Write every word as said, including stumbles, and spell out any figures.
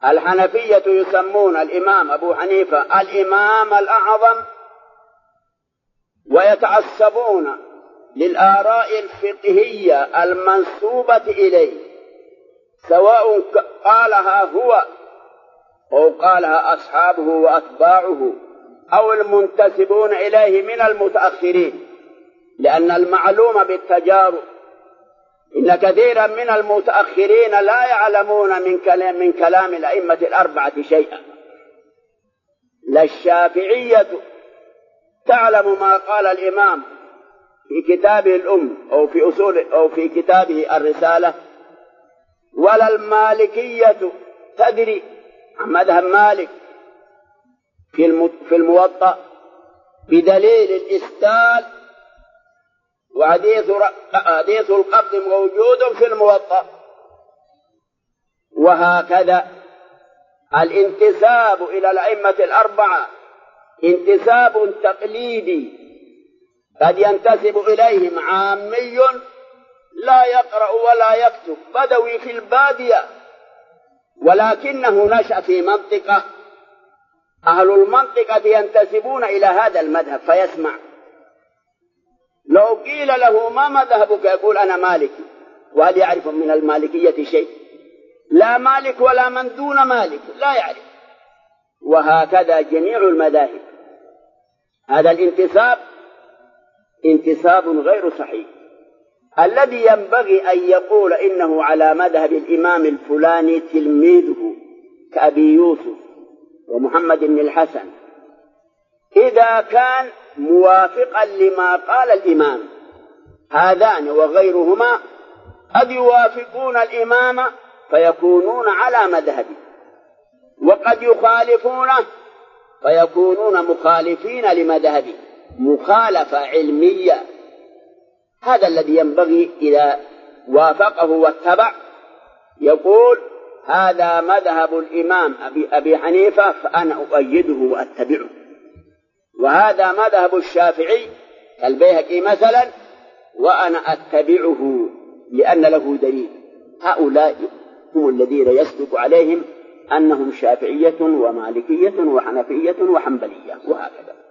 الحنفية يسمون الإمام أبو حنيفة الإمام الأعظم، ويتعصبون للآراء الفقهية المنسوبة إليه، سواء قالها هو أو قالها أصحابه وأتباعه أو المنتسبون إليه من المتأخرين، لأن المعلوم بالتجارب إن كثيرا من المتأخرين لا يعلمون من كلام, من كلام الأئمة الأربعة شيئا. لا الشافعية تعلم ما قال الإمام في كتابه الأم أو في أصول أو في كتابه الرسالة، ولا المالكية تدري عن مذهب مالك في الموطأ بدليل الإسدال، وحديث حديث القبض موجود في الموطأ. وهكذا الانتساب إلى الأئمة الأربعة انتساب تقليدي، قد ينتسب إليهم عامي لا يقرأ ولا يكتب، بدوي في البادية، ولكنه نشأ في منطقة أهل المنطقة ينتسبون إلى هذا المذهب فيسمع. لو قيل له ما مذهبك يقول أنا مالكي، وهل يعرف من المالكية شيء؟ لا مالك ولا من دون مالك لا يعرف. وهكذا جميع المذاهب. هذا الانتساب انتساب غير صحيح. الذي ينبغي أن يقول إنه على مذهب الإمام الفلاني تلميذه كأبي يوسف ومحمد بن الحسن إذا كان موافقا لما قال الإمام. هذان وغيرهما قد يوافقون الإمام فيكونون على مذهبه، وقد يخالفونه فيكونون مخالفين لمذهبه مخالفة علمية. هذا الذي ينبغي إذا وافقه واتبع يقول هذا مذهب الإمام أبي, أبي حنيفة فأنا أؤيده وأتبعه، وهذا مذهب الشافعي كالبيهقي مثلا وأنا أتبعه لأن له دليل. هؤلاء هم الذين يصدق عليهم أنهم شافعية ومالكية وحنفية وحنبلية وهكذا.